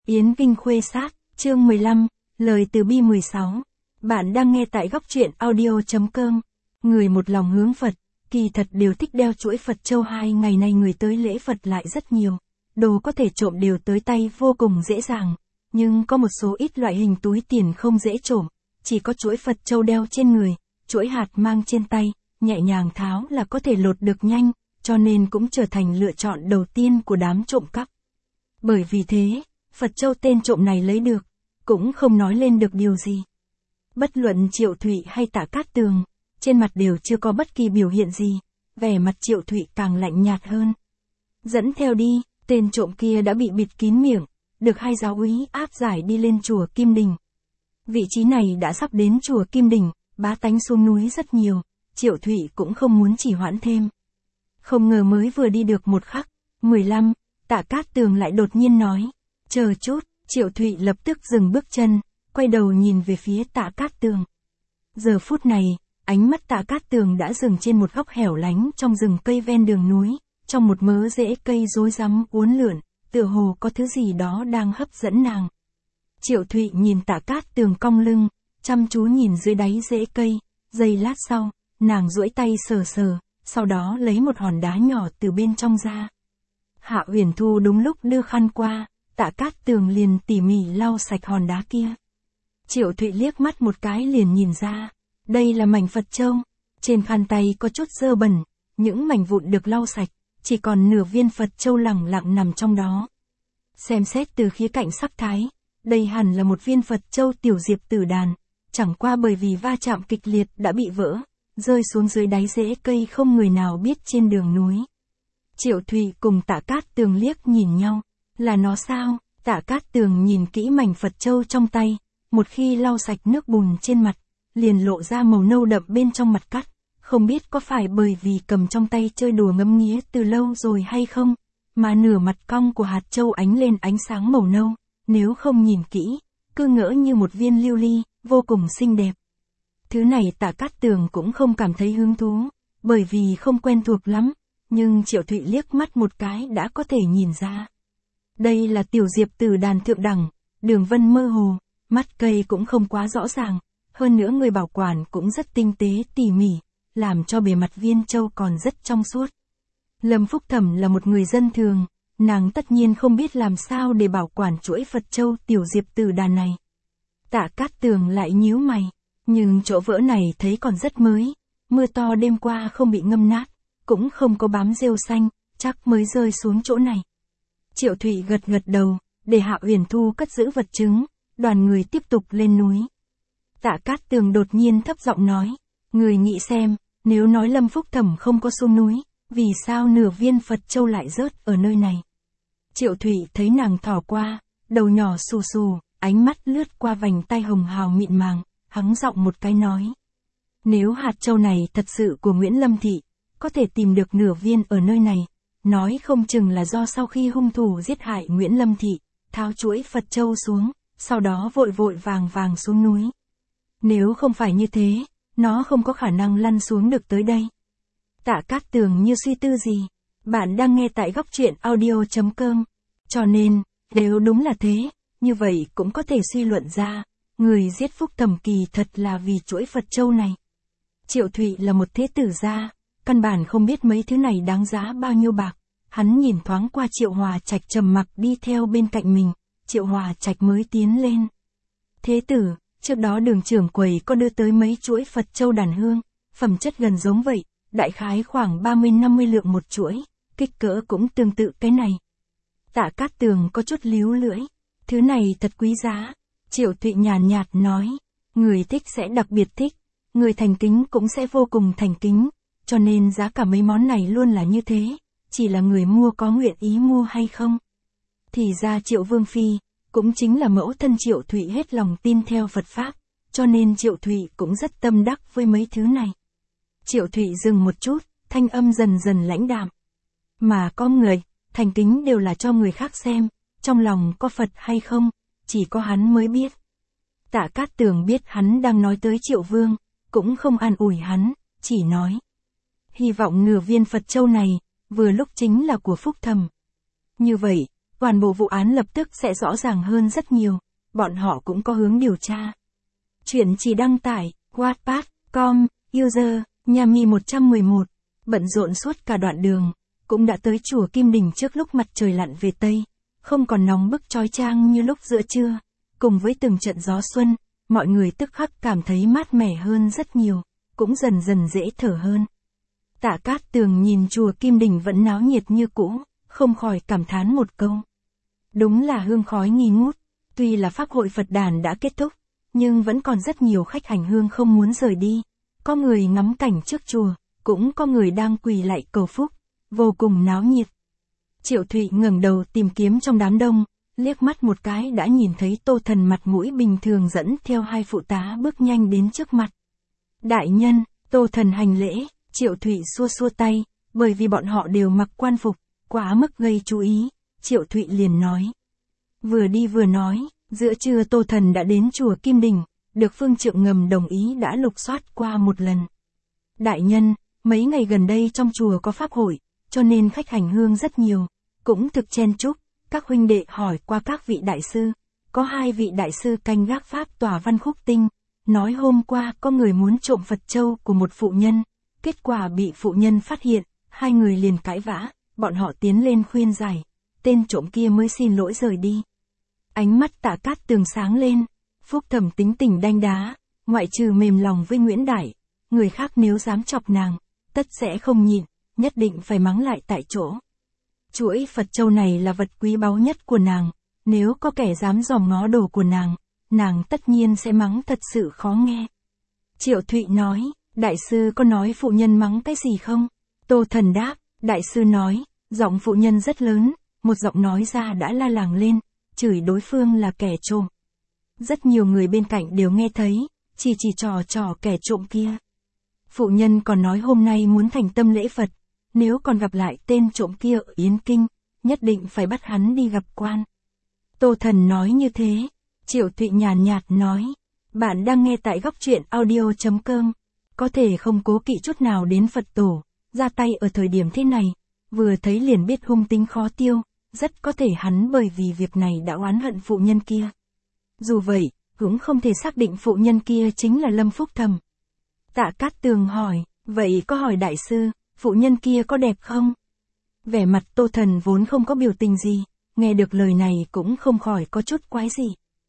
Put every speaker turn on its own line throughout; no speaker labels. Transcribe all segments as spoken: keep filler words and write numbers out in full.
Yến Kinh Khuê Sát, chương mười lăm, lời từ bi mười sáu. Bạn đang nghe tại góc truyện audio.com. Người một lòng hướng Phật, kỳ thật đều thích đeo chuỗi Phật châu. Hai ngày nay người tới lễ Phật lại rất nhiều. Đồ có thể trộm đều tới tay vô cùng dễ dàng. Nhưng có một số ít loại hình túi tiền không dễ trộm. Chỉ có chuỗi Phật châu đeo trên người, chuỗi hạt mang trên tay, nhẹ nhàng tháo là có thể lột được nhanh, cho nên cũng trở thành lựa chọn đầu tiên của đám trộm cắp. Bởi vì thế, Phật châu tên trộm này lấy được, cũng không nói lên được điều gì. Bất luận Triệu Thụy hay Tạ Cát Tường, trên mặt đều chưa có bất kỳ biểu hiện gì, vẻ mặt Triệu Thụy càng lạnh nhạt hơn. Dẫn theo đi, tên trộm kia đã bị bịt kín miệng, được hai giáo úy áp giải đi lên chùa Kim Đình. Vị trí này đã sắp đến chùa Kim Đình, bá tánh xuống núi rất nhiều, Triệu Thụy cũng không muốn trì hoãn thêm. Không ngờ mới vừa đi được một khắc, mười lăm, Tạ Cát Tường lại đột nhiên nói, chờ chút, Triệu Thụy lập tức dừng bước chân, quay đầu nhìn về phía Tạ Cát Tường. Giờ phút này, ánh mắt Tạ Cát Tường đã dừng trên một góc hẻo lánh trong rừng cây ven đường núi, trong một mớ rễ cây rối rắm uốn lượn, tựa hồ có thứ gì đó đang hấp dẫn nàng. Triệu Thụy nhìn Tạ Cát Tường cong lưng, chăm chú nhìn dưới đáy rễ cây, giây lát sau, nàng duỗi tay sờ sờ, sau đó lấy một hòn đá nhỏ từ bên trong ra. Hạ Uyển Thu đúng lúc đưa khăn qua, Tạ Cát Tường liền tỉ mỉ lau sạch hòn đá kia. Triệu Thụy liếc mắt một cái liền nhìn ra, đây là mảnh Phật châu, trên khăn tay có chút dơ bẩn, những mảnh vụn được lau sạch, chỉ còn nửa viên Phật châu lẳng lặng nằm trong đó. Xem xét từ khía cạnh sắc thái, đây hẳn là một viên Phật châu tiểu diệp tử đàn, chẳng qua bởi vì va chạm kịch liệt đã bị vỡ, rơi xuống dưới đáy rễ cây không người nào biết trên đường núi. Triệu Thụy cùng Tạ Cát Tường liếc nhìn nhau, là nó sao? Tạ Cát Tường nhìn kỹ mảnh Phật châu trong tay, một khi lau sạch nước bùn trên mặt, liền lộ ra màu nâu đậm bên trong mặt cắt, không biết có phải bởi vì cầm trong tay chơi đùa ngấm nghía từ lâu rồi hay không, mà nửa mặt cong của hạt châu ánh lên ánh sáng màu nâu, nếu không nhìn kỹ, cứ ngỡ như một viên lưu ly, vô cùng xinh đẹp. Thứ này Tạ Cát Tường cũng không cảm thấy hứng thú, bởi vì không quen thuộc lắm, nhưng Triệu Thụy liếc mắt một cái đã có thể nhìn ra. Đây là tiểu diệp tử đàn thượng đẳng, đường vân mơ hồ, mắt cây cũng không quá rõ ràng, hơn nữa người bảo quản cũng rất tinh tế tỉ mỉ, làm cho bề mặt viên châu còn rất trong suốt. Lâm Phúc Thẩm là một người dân thường, nàng tất nhiên không biết làm sao để bảo quản chuỗi Phật châu tiểu diệp tử đàn này. Tạ Cát Tường lại nhíu mày, nhưng chỗ vỡ này thấy còn rất mới, mưa to đêm qua không bị ngâm nát, cũng không có bám rêu xanh, chắc mới rơi xuống chỗ này. Triệu Thụy gật gật đầu, để Hạ Uyển Thu cất giữ vật chứng, đoàn người tiếp tục lên núi. Tạ Cát Tường đột nhiên thấp giọng nói, người nghĩ xem, nếu nói Lâm Phúc Thẩm không có xuống núi, vì sao nửa viên Phật châu lại rớt ở nơi này? Triệu Thụy thấy nàng thỏ qua, đầu nhỏ xù xù, ánh mắt lướt qua vành tai hồng hào mịn màng, hắng giọng một cái nói. Nếu hạt châu này thật sự của Nguyễn Lâm Thị, có thể tìm được nửa viên ở nơi này, nói không chừng là do sau khi hung thủ giết hại Nguyễn Lâm Thị, tháo chuỗi Phật châu xuống, sau đó vội vội vàng vàng xuống núi. Nếu không phải như thế, nó không có khả năng lăn xuống được tới đây. Tạ Cát Tường như suy tư gì, bạn đang nghe tại góc truyện audio.com, cho nên, nếu đúng là thế, như vậy cũng có thể suy luận ra, người giết Phúc Thẩm kỳ thật là vì chuỗi Phật châu này. Triệu Thụy là một thế tử gia, căn bản không biết mấy thứ này đáng giá bao nhiêu bạc, hắn nhìn thoáng qua Triệu Hòa Trạch trầm mặc đi theo bên cạnh mình, Triệu Hòa Trạch mới tiến lên. Thế tử, trước đó Đường trưởng quầy có đưa tới mấy chuỗi Phật châu đàn hương, phẩm chất gần giống vậy, đại khái khoảng ba mươi năm mươi lượng một chuỗi, kích cỡ cũng tương tự cái này. Tạ Cát Tường có chút líu lưỡi, thứ này thật quý giá. Triệu Thụy nhàn nhạt nói, người thích sẽ đặc biệt thích, người thành kính cũng sẽ vô cùng thành kính, cho nên giá cả mấy món này luôn là như thế, chỉ là người mua có nguyện ý mua hay không. Thì ra Triệu Vương Phi, cũng chính là mẫu thân Triệu Thụy hết lòng tin theo Phật Pháp, cho nên Triệu Thụy cũng rất tâm đắc với mấy thứ này. Triệu Thụy dừng một chút, thanh âm dần dần lãnh đạm. Mà có người, thành kính đều là cho người khác xem, trong lòng có Phật hay không, chỉ có hắn mới biết. Tạ Cát Tường biết hắn đang nói tới Triệu Vương, cũng không an ủi hắn, chỉ nói. Hy vọng nửa viên Phật châu này, vừa lúc chính là của Phúc Thẩm. Như vậy, toàn bộ vụ án lập tức sẽ rõ ràng hơn rất nhiều, bọn họ cũng có hướng điều tra. Chuyện chỉ đăng tải, Wattpad, com, user, Nhami một trăm mười một, bận rộn suốt cả đoạn đường, cũng đã tới chùa Kim Đình trước lúc mặt trời lặn về Tây, không còn nóng bức chói chang như lúc giữa trưa, cùng với từng trận gió xuân, mọi người tức khắc cảm thấy mát mẻ hơn rất nhiều, cũng dần dần dễ thở hơn. Tạ Cát Tường nhìn chùa Kim Đình vẫn náo nhiệt như cũ, không khỏi cảm thán một câu. Đúng là hương khói nghi ngút, tuy là pháp hội Phật đàn đã kết thúc, nhưng vẫn còn rất nhiều khách hành hương không muốn rời đi. Có người ngắm cảnh trước chùa, cũng có người đang quỳ lạy cầu phúc, vô cùng náo nhiệt. Triệu Thụy ngẩng đầu tìm kiếm trong đám đông, liếc mắt một cái đã nhìn thấy Tô Thần mặt mũi bình thường dẫn theo hai phụ tá bước nhanh đến trước mặt. Đại nhân, Tô Thần hành lễ, Triệu Thụy xua xua tay, bởi vì bọn họ đều mặc quan phục, quá mức gây chú ý, Triệu Thụy liền nói. Vừa đi vừa nói, giữa trưa Tô Thần đã đến chùa Kim Đình, được Phương Trượng Ngầm đồng ý đã lục soát qua một lần. Đại nhân, mấy ngày gần đây trong chùa có pháp hội, cho nên khách hành hương rất nhiều, cũng thực chen chúc, các huynh đệ hỏi qua các vị đại sư, có hai vị đại sư canh gác pháp tòa Văn Khúc Tinh, nói hôm qua có người muốn trộm Phật châu của một phụ nhân, kết quả bị phụ nhân phát hiện, hai người liền cãi vã, bọn họ tiến lên khuyên giải, tên trộm kia mới xin lỗi rời đi. Ánh mắt Tạ Cát Tường sáng lên, Phúc Thẩm tính tình đanh đá, ngoại trừ mềm lòng với Nguyễn Đại, người khác nếu dám chọc nàng, tất sẽ không nhịn, nhất định phải mắng lại tại chỗ. Chuỗi Phật châu này là vật quý báu nhất của nàng, nếu có kẻ dám dòm ngó đồ của nàng, nàng tất nhiên sẽ mắng thật sự khó nghe. Triệu Thụy nói, đại sư có nói phụ nhân mắng cái gì không? Tô Thần đáp, đại sư nói, giọng phụ nhân rất lớn, một giọng nói ra đã la làng lên, chửi đối phương là kẻ trộm. Rất nhiều người bên cạnh đều nghe thấy, chỉ chỉ trò trò kẻ trộm kia. Phụ nhân còn nói hôm nay muốn thành tâm lễ Phật, nếu còn gặp lại tên trộm kia ở Yến Kinh, nhất định phải bắt hắn đi gặp quan. Tô Thần nói như thế, Triệu Thụy nhàn nhạt nói, bạn đang nghe tại góc truyện audio chấm com, có thể không cố kỵ chút nào đến Phật tổ, ra tay ở thời điểm thế này, vừa thấy liền biết hung tính khó tiêu, rất có thể hắn bởi vì việc này đã oán hận phụ nhân kia. Dù vậy, cũng không thể xác định phụ nhân kia chính là Lâm Phúc Thẩm. Tạ Cát Tường hỏi, vậy có hỏi đại sư, phụ nhân kia có đẹp không? Vẻ mặt Tô Thần vốn không có biểu tình gì, nghe được lời này cũng không khỏi có chút quái gì.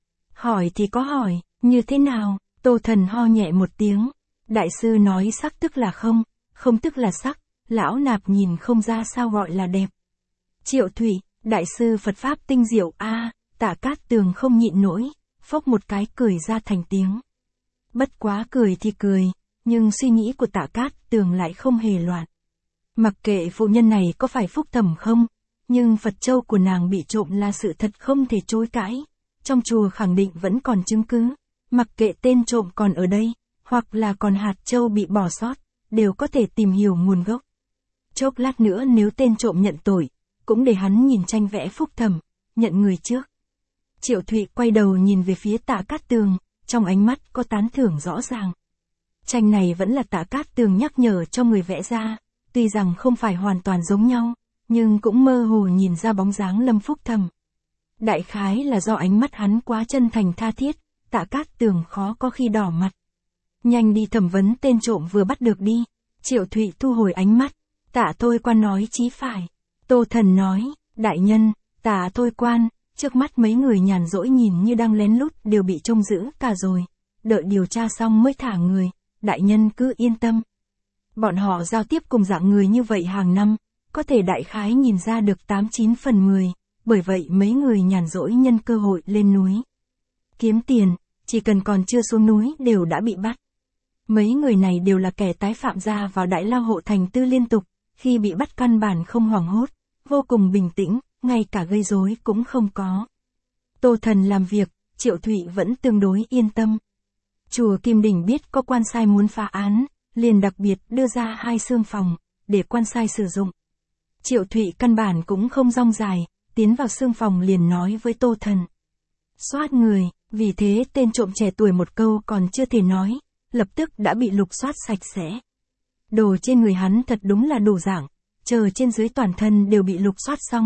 Hỏi thì có hỏi, như thế nào? Tô Thần ho nhẹ một tiếng. Đại sư nói sắc tức là không, không tức là sắc, lão nạp nhìn không ra sao gọi là đẹp. Triệu Thụy, đại sư Phật Pháp tinh diệu a à, Tạ Cát Tường không nhịn nổi, phốc một cái cười ra thành tiếng. Bất quá cười thì cười, nhưng suy nghĩ của Tạ Cát Tường lại không hề loạn. Mặc kệ phụ nhân này có phải Phúc Thẩm không, nhưng Phật châu của nàng bị trộm là sự thật không thể chối cãi. Trong chùa khẳng định vẫn còn chứng cứ, mặc kệ tên trộm còn ở đây, hoặc là còn hạt châu bị bỏ sót, đều có thể tìm hiểu nguồn gốc. Chốc lát nữa nếu tên trộm nhận tội, cũng để hắn nhìn tranh vẽ Phúc Thẩm, nhận người trước. Triệu Thụy quay đầu nhìn về phía Tạ Cát Tường, trong ánh mắt có tán thưởng rõ ràng. Tranh này vẫn là Tạ Cát Tường nhắc nhở cho người vẽ ra, tuy rằng không phải hoàn toàn giống nhau, nhưng cũng mơ hồ nhìn ra bóng dáng Lâm Phúc Thẩm. Đại khái là do ánh mắt hắn quá chân thành tha thiết, Tạ Cát Tường khó có khi đỏ mặt. Nhanh đi thẩm vấn tên trộm vừa bắt được đi. Triệu Thụy thu hồi ánh mắt, Tạ Thôi Quan nói chí phải. Tô Thần nói, đại nhân, Tạ Thôi Quan, trước mắt mấy người nhàn rỗi nhìn như đang lén lút đều bị trông giữ cả rồi. Đợi điều tra xong mới thả người, đại nhân cứ yên tâm. Bọn họ giao tiếp cùng dạng người như vậy hàng năm, có thể đại khái nhìn ra được tám chín phần mười, bởi vậy mấy người nhàn rỗi nhân cơ hội lên núi. Kiếm tiền, chỉ cần còn chưa xuống núi đều đã bị bắt. Mấy người này đều là kẻ tái phạm ra vào Đại Lao Hộ Thành Tư liên tục, khi bị bắt căn bản không hoảng hốt, vô cùng bình tĩnh, ngay cả gây rối cũng không có. Tô Thần làm việc, Triệu Thụy vẫn tương đối yên tâm. Chùa Kim Đình biết có quan sai muốn phá án, liền đặc biệt đưa ra hai xương phòng, để quan sai sử dụng. Triệu Thụy căn bản cũng không rong dài, tiến vào xương phòng liền nói với Tô Thần. Soát người, vì thế tên trộm trẻ tuổi một câu còn chưa thể nói, lập tức đã bị lục soát sạch sẽ. Đồ trên người hắn thật đúng là đủ dạng, chờ trên dưới toàn thân đều bị lục soát xong,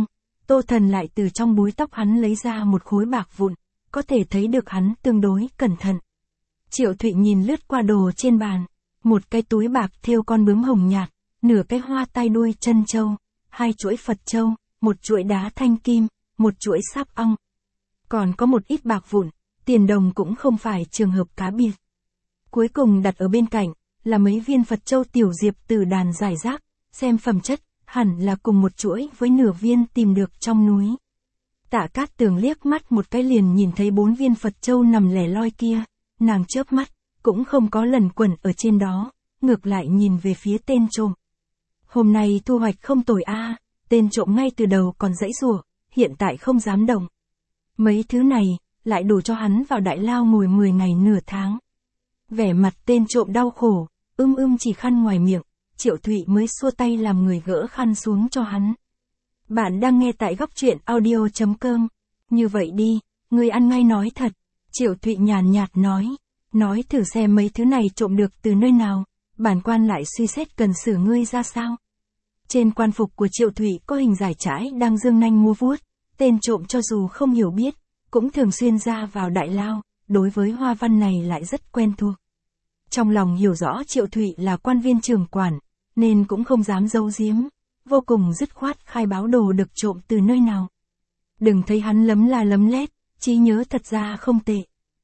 Tô Thần lại từ trong búi tóc hắn lấy ra một khối bạc vụn, có thể thấy được hắn tương đối cẩn thận. Triệu Thụy nhìn lướt qua đồ trên bàn, một cái túi bạc thêu con bướm hồng nhạt, nửa cái hoa tai đuôi chân châu, hai chuỗi Phật châu, một chuỗi đá thanh kim, một chuỗi sáp ong. Còn có một ít bạc vụn, tiền đồng cũng không phải trường hợp cá biệt. Cuối cùng đặt ở bên cạnh, là mấy viên Phật châu tiểu diệp từ đàn giải rác, xem phẩm chất, hẳn là cùng một chuỗi với nửa viên tìm được trong núi. Tạ Cát Tường liếc mắt một cái liền nhìn thấy bốn viên Phật châu nằm lẻ loi kia, nàng chớp mắt, cũng không có lần quẩn ở trên đó, ngược lại nhìn về phía tên trộm. Hôm nay thu hoạch không tồi a, tên trộm ngay từ đầu còn giãy giụa, hiện tại không dám động. Mấy thứ này, lại đủ cho hắn vào đại lao ngồi mười ngày nửa tháng. Vẻ mặt tên trộm đau khổ, ưm ưm chỉ khăn ngoài miệng, Triệu Thụy mới xua tay làm người gỡ khăn xuống cho hắn. Bạn đang nghe tại góc truyện audio chấm com. Như vậy đi, ngươi ăn ngay nói thật. Triệu Thụy nhàn nhạt nói. Nói thử xem mấy thứ này trộm được từ nơi nào, bản quan lại suy xét cần xử ngươi ra sao. Trên quan phục của Triệu Thụy có hình giải trãi đang dương nanh múa vuốt, tên trộm cho dù không hiểu biết, cũng thường xuyên ra vào đại lao, đối với hoa văn này lại rất quen thuộc. Trong lòng hiểu rõ Triệu Thụy là quan viên trưởng quản, nên cũng không dám giấu giếm, vô cùng dứt khoát khai báo đồ được trộm từ nơi nào. Đừng thấy hắn lấm la lấm lét, trí nhớ thật ra không tệ.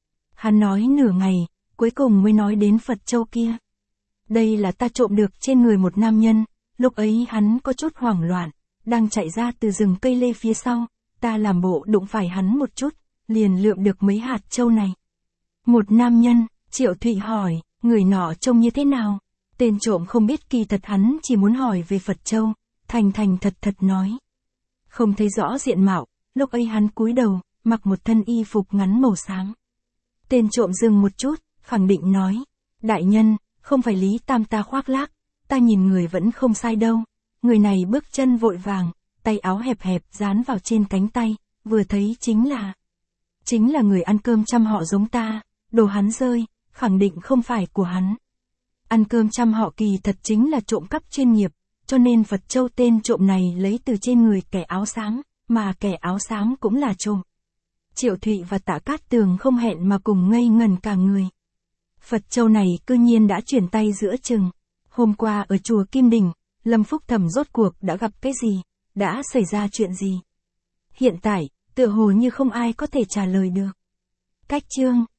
Hắn nói nửa ngày, cuối cùng mới nói đến Phật châu kia. Đây là ta trộm được trên người một nam nhân, lúc ấy hắn có chút hoảng loạn, đang chạy ra từ rừng cây lê phía sau, ta làm bộ đụng phải hắn một chút, liền lượm được mấy hạt châu này. Một nam nhân, Triệu Thụy hỏi, người nọ trông như thế nào? Tên trộm không biết kỳ thật hắn chỉ muốn hỏi về Phật châu, thành thành thật thật nói. Không thấy rõ diện mạo, lúc ấy hắn cúi đầu, mặc một thân y phục ngắn màu xám. Tên trộm dừng một chút, khẳng định nói, đại nhân, không phải Lý Tam ta khoác lác, ta nhìn người vẫn không sai đâu. Người này bước chân vội vàng, tay áo hẹp hẹp dán vào trên cánh tay, vừa thấy chính là, chính là người ăn cơm chăm họ giống ta, đồ hắn rơi, khẳng định không phải của hắn. Ăn cơm chăm họ kỳ thật chính là trộm cắp chuyên nghiệp, cho nên Phật châu tên trộm này lấy từ trên người kẻ áo xám, mà kẻ áo xám cũng là trộm. Triệu Thụy và Tạ Cát Tường không hẹn mà cùng ngây ngần cả người. Phật châu này cư nhiên đã chuyển tay giữa chừng. Hôm qua ở chùa Kim Đình, Lâm Phúc Thẩm rốt cuộc đã gặp cái gì, đã xảy ra chuyện gì. Hiện tại, tựa hồ như không ai có thể trả lời được. Cách chương